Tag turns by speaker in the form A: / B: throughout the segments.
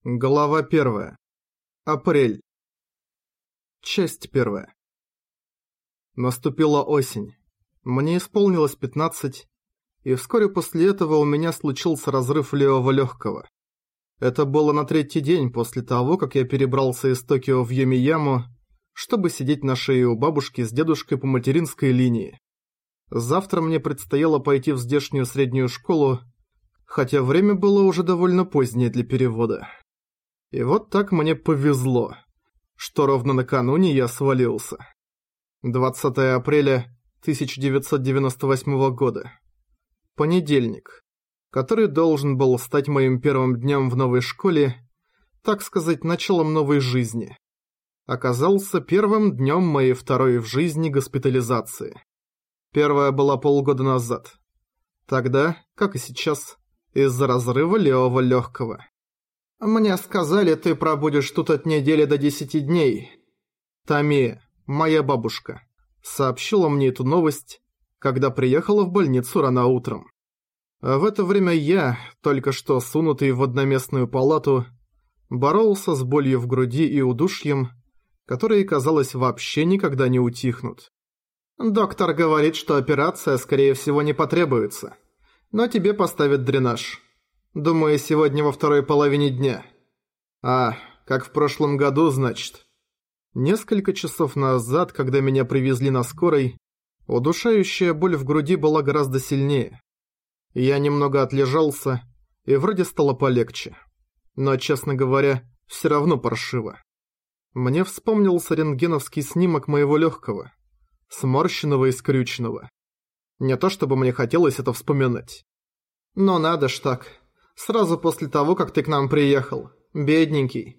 A: Глава 1. Апрель. Часть 1. Наступила осень. Мне исполнилось 15, и вскоре после этого у меня случился разрыв левого легкого. Это было на третий день после того, как я перебрался из Токио в Йомияму, чтобы сидеть на шее у бабушки с дедушкой по материнской линии. Завтра мне предстояло пойти в здешнюю среднюю школу, хотя время было уже довольно позднее для перевода. И вот так мне повезло, что ровно накануне я свалился. 20 апреля 1998 года. Понедельник, который должен был стать моим первым днем в новой школе, так сказать, началом новой жизни, оказался первым днем моей второй в жизни госпитализации. Первая была полгода назад. Тогда, как и сейчас, из-за разрыва левого легкого. «Мне сказали, ты пробудешь тут от недели до 10 дней. Тами, моя бабушка, сообщила мне эту новость, когда приехала в больницу рано утром. А в это время я, только что сунутый в одноместную палату, боролся с болью в груди и удушьем, которые, казалось, вообще никогда не утихнут. Доктор говорит, что операция, скорее всего, не потребуется, но тебе поставят дренаж. Думаю, сегодня во второй половине дня. А, как в прошлом году, значит. Несколько часов назад, когда меня привезли на скорой, удушающая боль в груди была гораздо сильнее. Я немного отлежался, и вроде стало полегче. Но, честно говоря, все равно паршиво. Мне вспомнился рентгеновский снимок моего легкого, сморщенного и скрюченного. Не то чтобы мне хотелось это вспоминать. Но надо ж так. Сразу после того, как ты к нам приехал. Бедненький.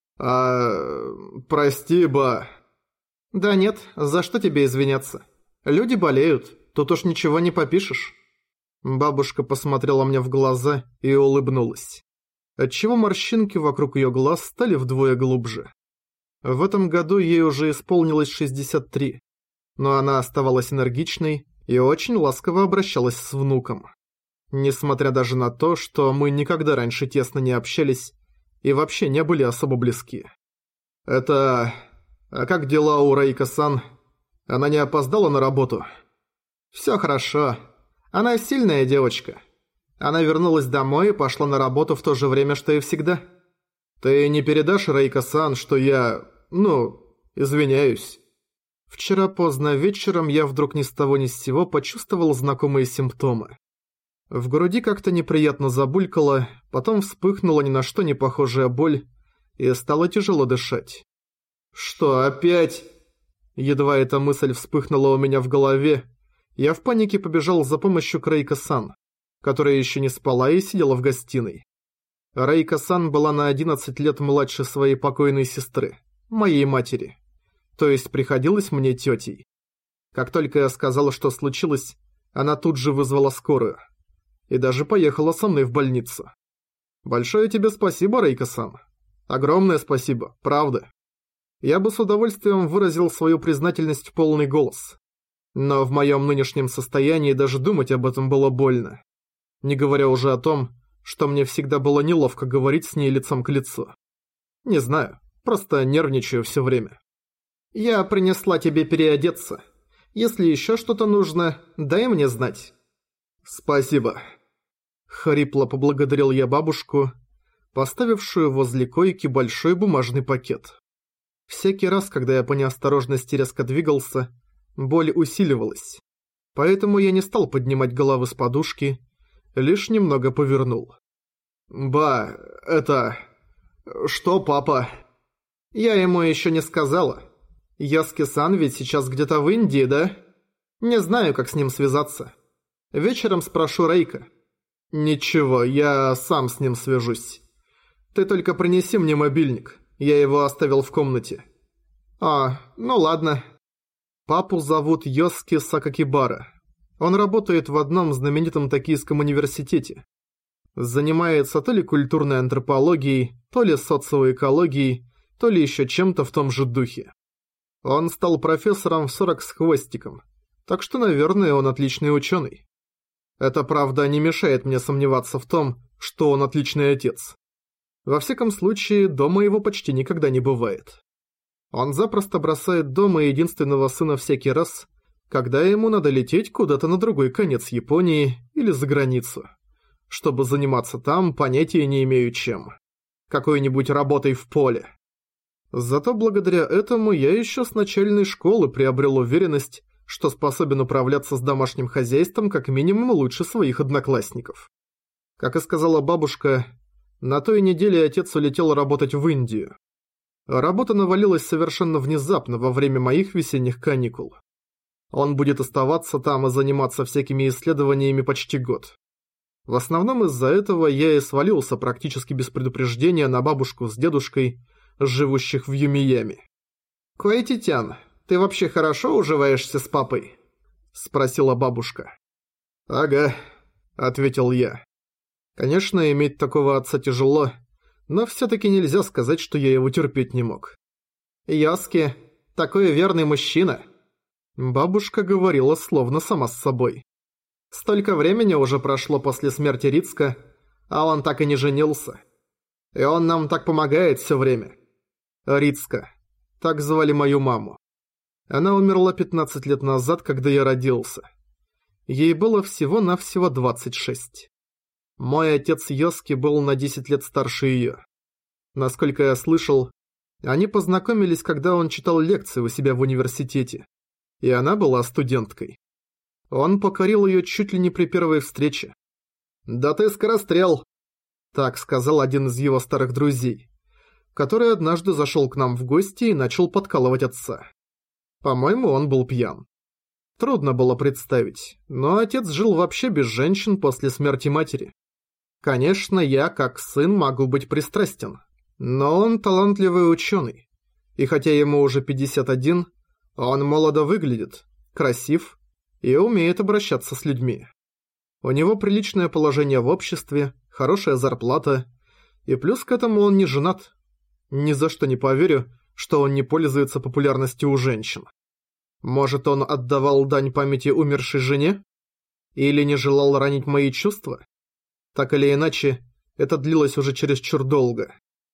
A: Прости, ба. Да нет, за что тебе извиняться? Люди болеют, тут уж ничего не попишешь. Бабушка посмотрела мне в глаза и улыбнулась, отчего морщинки вокруг ее глаз стали вдвое глубже. В этом году ей уже исполнилось 63, но она оставалась энергичной и очень ласково обращалась с внуком. Несмотря даже на то, что мы никогда раньше тесно не общались и вообще не были особо близки. А как дела у Рейка-сан? Она не опоздала на работу? Всё хорошо. Она сильная девочка. Она вернулась домой и пошла на работу в то же время, что и всегда. Ты не передашь Рейка-сан, что я... извиняюсь. Вчера поздно вечером я вдруг ни с того ни с сего почувствовал знакомые симптомы. В груди как-то неприятно забулькало, потом вспыхнула ни на что не похожая боль, и стало тяжело дышать. «Что, опять?» Едва эта мысль вспыхнула у меня в голове, я в панике побежал за помощью к Рейка-сан, которая еще не спала и сидела в гостиной. Рейка-сан была на 11 лет младше своей покойной сестры, моей матери, то есть приходилось мне тетей. Как только я сказал, что случилось, она тут же вызвала скорую. И даже поехала со мной в больницу. Большое тебе спасибо, Рейка-сан. Огромное спасибо, правда. Я бы с удовольствием выразил свою признательность в полный голос. Но в моем нынешнем состоянии даже думать об этом было больно. Не говоря уже о том, что мне всегда было неловко говорить с ней лицом к лицу. Не знаю, просто нервничаю все время. Я принесла тебе переодеться. Если еще что-то нужно, дай мне знать. Спасибо. Хрипло поблагодарил я бабушку, поставившую возле койки большой бумажный пакет. Всякий раз, когда я по неосторожности резко двигался, боль усиливалась. Поэтому я не стал поднимать головы с подушки, лишь немного повернул. «Ба, Что, папа?» «Я ему еще не сказала. Яски-сан ведь сейчас где-то в Индии, да? Не знаю, как с ним связаться. Вечером спрошу Рейка». «Ничего, я сам с ним свяжусь. Ты только принеси мне мобильник, я его оставил в комнате». Ну ладно». Папу зовут Йоски Сакакибара. Он работает в одном знаменитом токийском университете. Занимается то ли культурной антропологией, то ли социоэкологией, то ли еще чем-то в том же духе. Он стал профессором в 40 с хвостиком, так что, наверное, он отличный ученый. Это, правда, не мешает мне сомневаться в том, что он отличный отец. Во всяком случае, дома его почти никогда не бывает. Он запросто бросает дома единственного сына всякий раз, когда ему надо лететь куда-то на другой конец Японии или за границу, чтобы заниматься там, понятия не имею чем. Какой-нибудь работой в поле. Зато благодаря этому я еще с начальной школы приобрел уверенность, что способен управляться с домашним хозяйством как минимум лучше своих одноклассников. Как и сказала бабушка, на той неделе отец улетел работать в Индию. Работа навалилась совершенно внезапно во время моих весенних каникул. Он будет оставаться там и заниматься всякими исследованиями почти год. В основном из-за этого я и свалился практически без предупреждения на бабушку с дедушкой, живущих в Юмияме. «Куэйти-тян, ты вообще хорошо уживаешься с папой?» – спросила бабушка. «Ага», – ответил я. Конечно, иметь такого отца тяжело, но всё-таки нельзя сказать, что я его терпеть не мог. «Йоски, такой верный мужчина!» Бабушка говорила словно сама с собой. «Столько времени уже прошло после смерти Рицка, а он так и не женился. И он нам так помогает всё время». Рицка. Так звали мою маму. Она умерла 15 лет назад, когда я родился. Ей было всего-навсего 26. Мой отец Йоски был на 10 лет старше её. Насколько я слышал, они познакомились, когда он читал лекции у себя в университете, и она была студенткой. Он покорил её чуть ли не при первой встрече. «Да ты скорострел!» – так сказал один из его старых друзей, который однажды зашёл к нам в гости и начал подкалывать отца. По-моему, он был пьян. Трудно было представить, но отец жил вообще без женщин после смерти матери. Конечно, я, как сын, могу быть пристрастен, но он талантливый ученый, и хотя ему уже 51, он молодо выглядит, красив и умеет обращаться с людьми. У него приличное положение в обществе, хорошая зарплата, и плюс к этому он не женат. Ни за что не поверю, что он не пользуется популярностью у женщин. Может, он отдавал дань памяти умершей жене? Или не желал ранить мои чувства? Так или иначе, это длилось уже чересчур долго.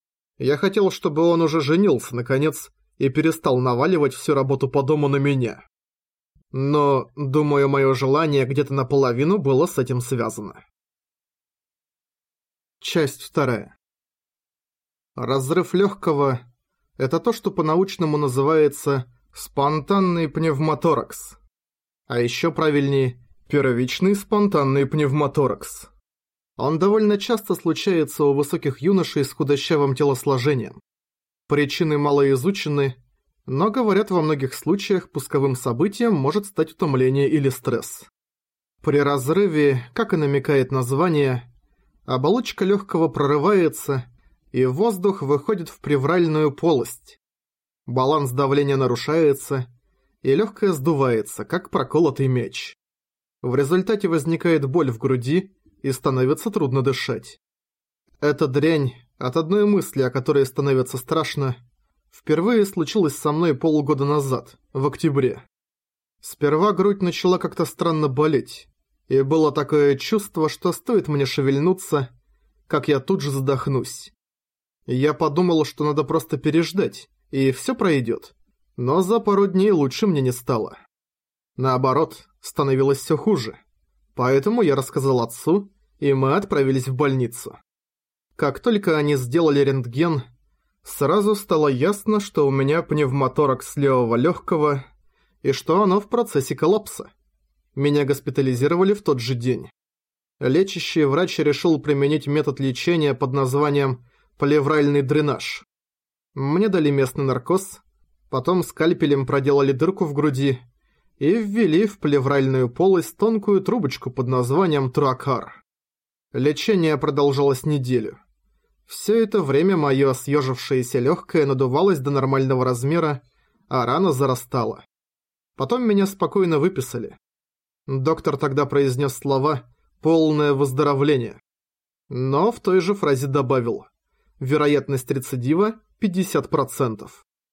A: Я хотел, чтобы он уже женился, наконец, и перестал наваливать всю работу по дому на меня. Но, думаю, мое желание где-то наполовину было с этим связано. Часть 2. Разрыв легкого – это то, что по-научному называется спонтанный пневмоторакс. А еще правильнее – первичный спонтанный пневмоторакс. Он довольно часто случается у высоких юношей с худощавым телосложением. Причины мало изучены, но, говорят, во многих случаях пусковым событием может стать утомление или стресс. При разрыве, как и намекает название, оболочка легкого прорывается, и воздух выходит в плевральную полость. Баланс давления нарушается, и легкое сдувается, как проколотый мяч. В результате возникает боль в груди, и становится трудно дышать. Эта дрянь, от одной мысли, о которой становится страшно, впервые случилось со мной полгода назад, в октябре. Сперва грудь начала как-то странно болеть, и было такое чувство, что стоит мне шевельнуться, как я тут же задохнусь. Я подумал, что надо просто переждать, и все пройдет, но за пару дней лучше мне не стало. Наоборот, становилось все хуже. Поэтому я рассказал отцу, и мы отправились в больницу. Как только они сделали рентген, сразу стало ясно, что у меня пневмоторакс левого легкого, и что оно в процессе коллапса. Меня госпитализировали в тот же день. Лечащий врач решил применить метод лечения под названием плевральный дренаж. Мне дали местный наркоз, потом скальпелем проделали дырку в груди и ввели в плевральную полость тонкую трубочку под названием тракар. Лечение продолжалось неделю. Все это время мое съежившееся легкое надувалось до нормального размера, а рана зарастала. Потом меня спокойно выписали. Доктор тогда произнес слова «полное выздоровление». Но в той же фразе добавил «вероятность рецидива 50%».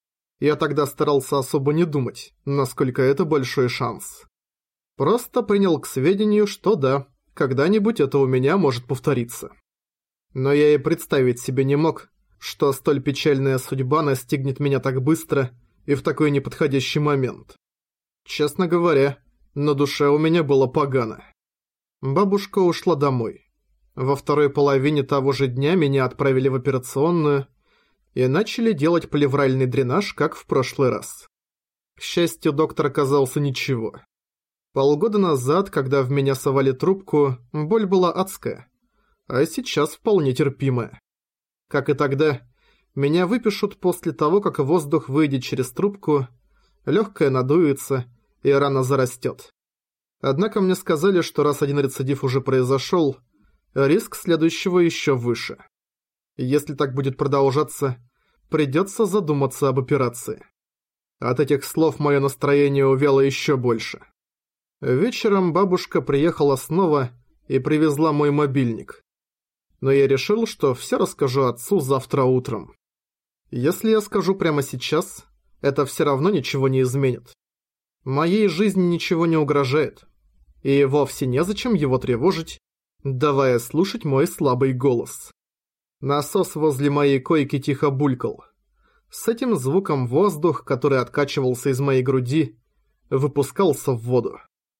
A: Я тогда старался особо не думать, насколько это большой шанс. Просто принял к сведению, что да, когда-нибудь это у меня может повториться. Но я и представить себе не мог, что столь печальная судьба настигнет меня так быстро и в такой неподходящий момент. Честно говоря, на душе у меня было погано. Бабушка ушла домой. Во второй половине того же дня меня отправили в операционную и начали делать плевральный дренаж, как в прошлый раз. К счастью, доктор оказался ничего. Полгода назад, когда в меня совали трубку, боль была адская, а сейчас вполне терпимая. Как и тогда, меня выпишут после того, как воздух выйдет через трубку, легкое надуется и рана зарастет. Однако мне сказали, что раз один рецидив уже произошел, риск следующего еще выше. Если так будет продолжаться, придется задуматься об операции. От этих слов мое настроение увяло еще больше. Вечером бабушка приехала снова и привезла мой мобильник. Но я решил, что все расскажу отцу завтра утром. Если я скажу прямо сейчас, это все равно ничего не изменит. Моей жизни ничего не угрожает. И вовсе незачем его тревожить, давая слушать мой слабый голос. Насос возле моей койки тихо булькал. С этим звуком воздух, который откачивался из моей груди, выпускался в воду.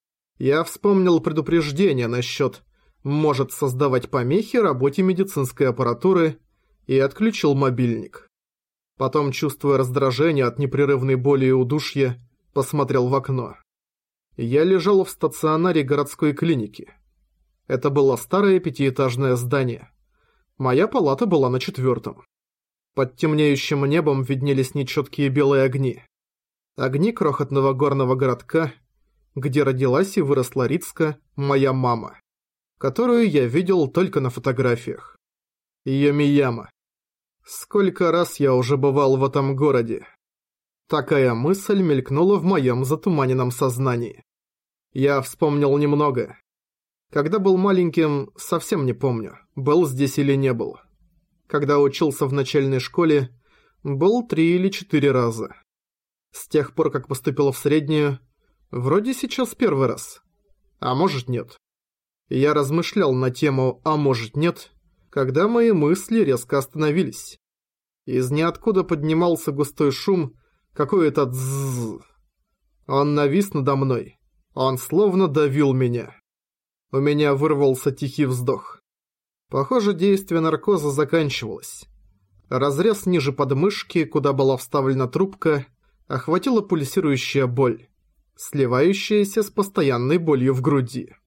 A: Я вспомнил предупреждение насчет «может создавать помехи работе медицинской аппаратуры» и отключил мобильник. Потом, чувствуя раздражение от непрерывной боли и удушья, посмотрел в окно. Я лежал в стационаре городской клиники. Это было старое пятиэтажное здание. Моя палата была на 4-м. Под темнеющим небом виднелись нечеткие белые огни. Огни крохотного горного городка, где родилась и выросла Рицка, моя мама, которую я видел только на фотографиях. Йомияма. Сколько раз я уже бывал в этом городе. Такая мысль мелькнула в моем затуманенном сознании. Я вспомнил немного. Когда был маленьким, совсем не помню, был здесь или не был. Когда учился в начальной школе, был 3 или 4 раза. С тех пор, как поступил в среднюю, вроде сейчас первый раз. А может нет. Я размышлял на тему «а может нет», когда мои мысли резко остановились. Из ниоткуда поднимался густой шум, какой-то дзззз. Он навис надо мной. Он словно давил меня. У меня вырвался тихий вздох. Похоже, действие наркоза заканчивалось. Разрез ниже подмышки, куда была вставлена трубка, охватила пульсирующая боль, сливающаяся с постоянной болью в груди.